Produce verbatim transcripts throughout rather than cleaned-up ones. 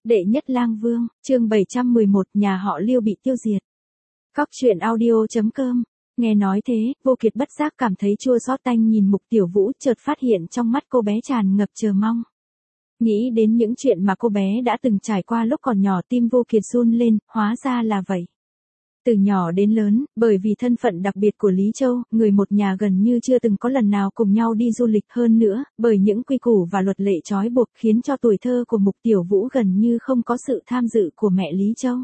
Đệ nhất lang vương, chương bảy trăm mười một, nhà họ Liêu bị tiêu diệt. Cóc truyện audio chấm com. Nghe nói thế, Vô Kiệt bất giác cảm thấy chua xót tanh nhìn Mục Tiểu Vũ, chợt phát hiện trong mắt cô bé tràn ngập chờ mong. Nghĩ đến những chuyện mà cô bé đã từng trải qua lúc còn nhỏ, tim Vô Kiệt run lên, hóa ra là vậy. Từ nhỏ đến lớn, bởi vì thân phận đặc biệt của Lý Châu, người một nhà gần như chưa từng có lần nào cùng nhau đi du lịch, hơn nữa, bởi những quy củ và luật lệ trói buộc khiến cho tuổi thơ của Mục Tiểu Vũ gần như không có sự tham dự của mẹ Lý Châu.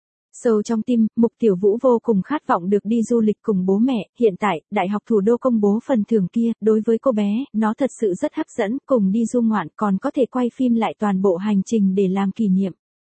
Sâu trong tim, Mục Tiểu Vũ vô cùng khát vọng được đi du lịch cùng bố mẹ. Hiện tại, Đại học Thủ đô công bố phần thưởng kia, đối với cô bé, nó thật sự rất hấp dẫn, cùng đi du ngoạn còn có thể quay phim lại toàn bộ hành trình để làm kỷ niệm.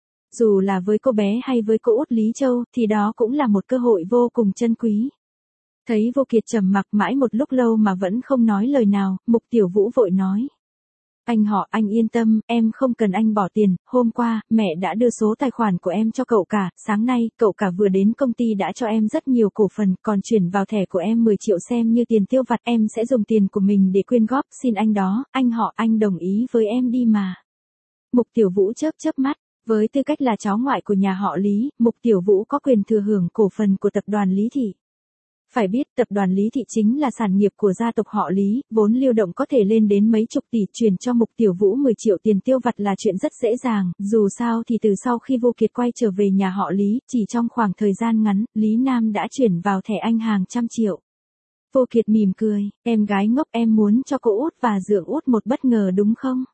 Dù là với cô bé hay với cô út Lý Châu, thì đó cũng là một cơ hội vô cùng chân quý. Thấy Vô Kiệt trầm mặc mãi một lúc lâu mà vẫn không nói lời nào, Mục Tiểu Vũ vội nói. Anh họ, anh yên tâm, em không cần anh bỏ tiền, hôm qua, mẹ đã đưa số tài khoản của em cho cậu cả, sáng nay, cậu cả vừa đến công ty đã cho em rất nhiều cổ phần, còn chuyển vào thẻ của em mười triệu xem như tiền tiêu vặt, em sẽ dùng tiền của mình để quyên góp, xin anh đó, anh họ, anh đồng ý với em đi mà. Mục Tiểu Vũ chớp chớp mắt. Với tư cách là cháu ngoại của nhà họ Lý, Mục Tiểu Vũ có quyền thừa hưởng cổ phần của tập đoàn Lý Thị. Phải biết, tập đoàn Lý Thị chính là sản nghiệp của gia tộc họ Lý, vốn lưu động có thể lên đến mấy chục tỷ, truyền cho Mục Tiểu Vũ mười triệu tiền tiêu vặt là chuyện rất dễ dàng, dù sao thì từ sau khi Vô Kiệt quay trở về nhà họ Lý, chỉ trong khoảng thời gian ngắn, Lý Nam đã chuyển vào thẻ anh hàng trăm triệu. Vô Kiệt mỉm cười, em gái ngốc, em muốn cho cô út và dượng út một bất ngờ đúng không?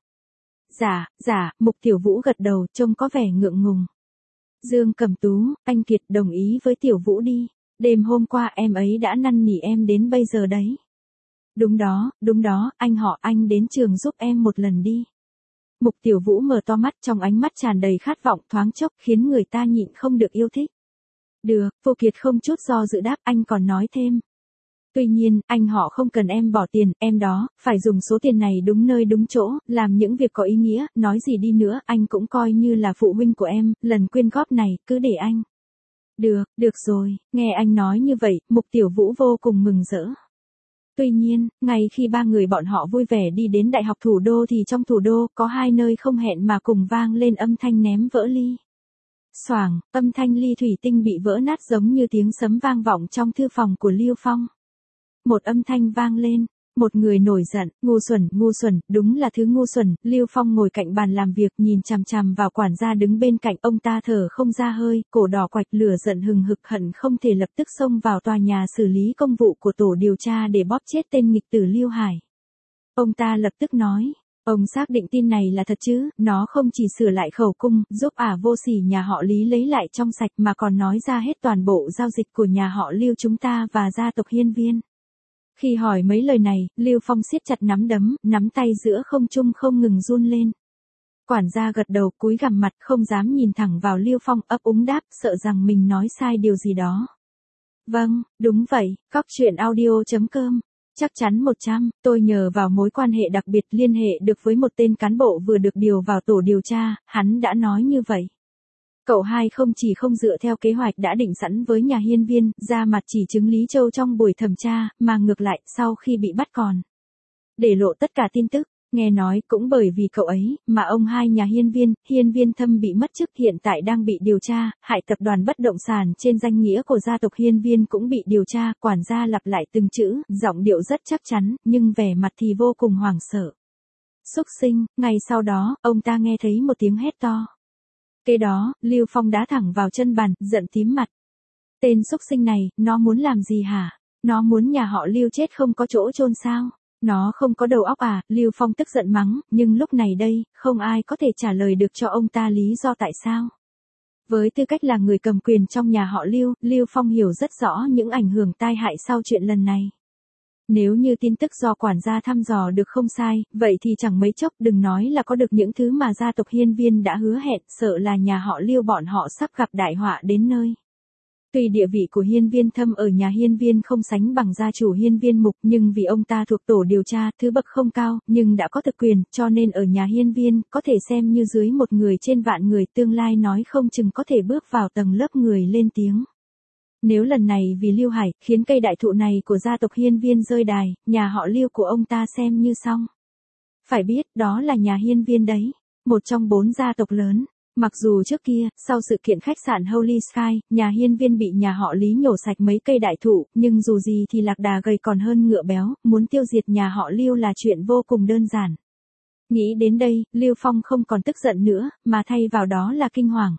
Dạ, dạ, Mục Tiểu Vũ gật đầu, trông có vẻ ngượng ngùng. Dương Cẩm Tú, anh Kiệt đồng ý với Tiểu Vũ đi. Đêm hôm qua em ấy đã năn nỉ em đến bây giờ đấy. Đúng đó, đúng đó, anh họ, anh đến trường giúp em một lần đi. Mục Tiểu Vũ mở to mắt, trong ánh mắt tràn đầy khát vọng, thoáng chốc khiến người ta nhịn không được yêu thích. Được, Vô Kiệt không chút do dự đáp, anh còn nói thêm. Tuy nhiên, anh họ không cần em bỏ tiền, em đó, phải dùng số tiền này đúng nơi đúng chỗ, làm những việc có ý nghĩa, nói gì đi nữa, anh cũng coi như là phụ huynh của em, lần quyên góp này, cứ để anh. Được, được rồi, nghe anh nói như vậy, Mục Tiểu Vũ vô cùng mừng rỡ. Tuy nhiên, ngay khi ba người bọn họ vui vẻ đi đến Đại học Thủ đô thì trong thủ đô có hai nơi không hẹn mà cùng vang lên âm thanh ném vỡ ly. Xoảng, âm thanh ly thủy tinh bị vỡ nát giống như tiếng sấm vang vọng trong thư phòng của Liêu Phong. Một âm thanh vang lên, một người nổi giận, ngu xuẩn, ngu xuẩn, đúng là thứ ngu xuẩn. Liêu Phong ngồi cạnh bàn làm việc nhìn chằm chằm vào quản gia đứng bên cạnh, ông ta thở không ra hơi, cổ đỏ quạch, lửa giận hừng hực, hận không thể lập tức xông vào tòa nhà xử lý công vụ của tổ điều tra để bóp chết tên nghịch tử Liêu Hải. Ông ta lập tức nói. Ông xác định tin này là thật chứ, nó không chỉ sửa lại khẩu cung, giúp ả vô sỉ nhà họ Lý lấy lại trong sạch mà còn nói ra hết toàn bộ giao dịch của nhà họ Liêu chúng ta và gia tộc Hiên Viên. Khi hỏi mấy lời này, Liêu Phong siết chặt nắm đấm, nắm tay giữa không trung không ngừng run lên. Quản gia gật đầu, cúi gằm mặt, không dám nhìn thẳng vào Liêu Phong, ấp úng đáp, sợ rằng mình nói sai điều gì đó. Vâng, đúng vậy, cóc truyện audio chấm com. Chắc chắn một trăm, tôi nhờ vào mối quan hệ đặc biệt liên hệ được với một tên cán bộ vừa được điều vào tổ điều tra, hắn đã nói như vậy. Cậu hai không chỉ không dựa theo kế hoạch đã định sẵn với nhà Hiên Viên, ra mặt chỉ chứng Lý Châu trong buổi thẩm tra, mà ngược lại, sau khi bị bắt còn để lộ tất cả tin tức. Nghe nói cũng bởi vì cậu ấy, mà ông hai nhà Hiên Viên, Hiên Viên Thâm bị mất chức, hiện tại đang bị điều tra, hại tập đoàn bất động sản trên danh nghĩa của gia tộc Hiên Viên cũng bị điều tra. Quản gia lặp lại từng chữ, giọng điệu rất chắc chắn, nhưng vẻ mặt thì vô cùng hoảng sợ. Xúc sinh. Ngay sau đó, ông ta nghe thấy một tiếng hét to. Kế đó, Liêu Phong đá thẳng vào chân bàn, giận tím mặt. Tên xúc sinh này, nó muốn làm gì hả? Nó muốn nhà họ Liêu chết không có chỗ chôn sao? Nó không có đầu óc à? Liêu Phong tức giận mắng, nhưng lúc này đây, không ai có thể trả lời được cho ông ta lý do tại sao. Với tư cách là người cầm quyền trong nhà họ Liêu, Liêu Phong hiểu rất rõ những ảnh hưởng tai hại sau chuyện lần này. Nếu như tin tức do quản gia thăm dò được không sai, vậy thì chẳng mấy chốc đừng nói là có được những thứ mà gia tộc Hiên Viên đã hứa hẹn, sợ là nhà họ Liêu bọn họ sắp gặp đại họa đến nơi. Tuy địa vị của Hiên Viên Thâm ở nhà Hiên Viên không sánh bằng gia chủ Hiên Viên Mục, nhưng vì ông ta thuộc tổ điều tra, thứ bậc không cao, nhưng đã có thực quyền, cho nên ở nhà Hiên Viên, có thể xem như dưới một người trên vạn người, tương lai nói không chừng có thể bước vào tầng lớp người lên tiếng. Nếu lần này vì Liêu Hải, khiến cây đại thụ này của gia tộc Hiên Viên rơi đài, nhà họ Liêu của ông ta xem như xong. Phải biết, đó là nhà Hiên Viên đấy, một trong bốn gia tộc lớn. Mặc dù trước kia, sau sự kiện khách sạn Holy Sky, nhà hiên viên bị nhà họ Lý nhổ sạch mấy cây đại thụ, nhưng dù gì thì lạc đà gầy còn hơn ngựa béo, muốn tiêu diệt nhà họ Lưu là chuyện vô cùng đơn giản. Nghĩ đến đây, Lưu Phong không còn tức giận nữa, mà thay vào đó là kinh hoàng.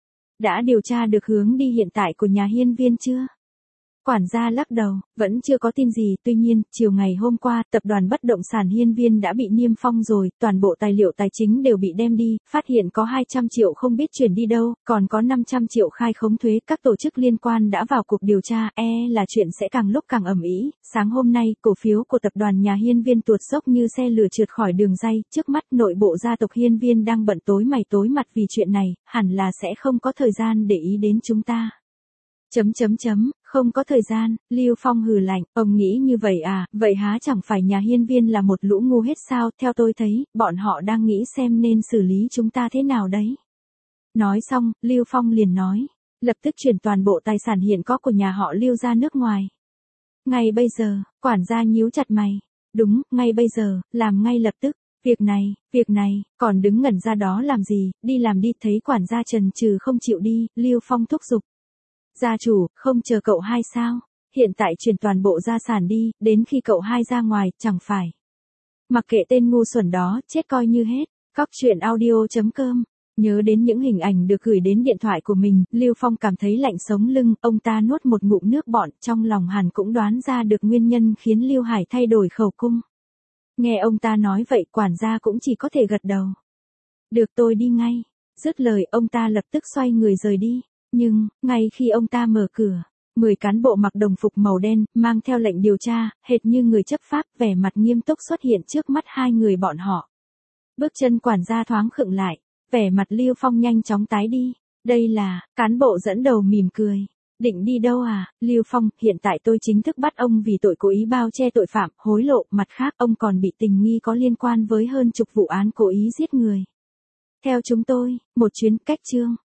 Đã điều tra được hướng đi hiện tại của nhà hiên viên chưa? Quản gia lắc đầu, vẫn chưa có tin gì, tuy nhiên, chiều ngày hôm qua, tập đoàn bất động sản hiên viên đã bị niêm phong rồi, toàn bộ tài liệu tài chính đều bị đem đi, phát hiện có hai trăm triệu không biết chuyển đi đâu, còn có năm trăm triệu khai khống thuế, các tổ chức liên quan đã vào cuộc điều tra, e là chuyện sẽ càng lúc càng ầm ĩ. Sáng hôm nay, cổ phiếu của tập đoàn nhà hiên viên tuột dốc như xe lửa trượt khỏi đường ray, trước mắt nội bộ gia tộc hiên viên đang bận tối mày tối mặt vì chuyện này, hẳn là sẽ không có thời gian để ý đến chúng ta. Chấm chấm chấm, không có thời gian, Lưu Phong hừ lạnh, ông nghĩ như vậy à, vậy há chẳng phải nhà hiên viên là một lũ ngu hết sao, theo tôi thấy, bọn họ đang nghĩ xem nên xử lý chúng ta thế nào đấy. Nói xong, Lưu Phong liền nói, lập tức chuyển toàn bộ tài sản hiện có của nhà họ Lưu ra nước ngoài. Ngay bây giờ, quản gia nhíu chặt mày, đúng, ngay bây giờ, làm ngay lập tức. Việc này, việc này, còn đứng ngẩn ra đó làm gì, đi làm đi, thấy quản gia chần chừ không chịu đi, Lưu Phong thúc giục. Gia chủ, không chờ cậu hai sao? Hiện tại chuyển toàn bộ gia sản đi, đến khi cậu hai ra ngoài, chẳng phải. Mặc kệ tên ngu xuẩn đó, chết coi như hết. Cóc truyện audio chấm com. Nhớ đến những hình ảnh được gửi đến điện thoại của mình, Lưu Phong cảm thấy lạnh sống lưng, ông ta nuốt một ngụm nước bọt, trong lòng hẳn cũng đoán ra được nguyên nhân khiến Lưu Hải thay đổi khẩu cung. Nghe ông ta nói vậy, quản gia cũng chỉ có thể gật đầu. Được, tôi đi ngay. Dứt lời, ông ta lập tức xoay người rời đi. Nhưng, ngay khi ông ta mở cửa, mười cán bộ mặc đồng phục màu đen, mang theo lệnh điều tra, hệt như người chấp pháp, vẻ mặt nghiêm túc xuất hiện trước mắt hai người bọn họ. Bước chân quản gia thoáng khựng lại, vẻ mặt Lưu Phong nhanh chóng tái đi. Đây là, cán bộ dẫn đầu mỉm cười. Định đi đâu à, Lưu Phong, hiện tại tôi chính thức bắt ông vì tội cố ý bao che tội phạm, hối lộ, mặt khác ông còn bị tình nghi có liên quan với hơn chục vụ án cố ý giết người. Theo chúng tôi, một chuyến cách chương.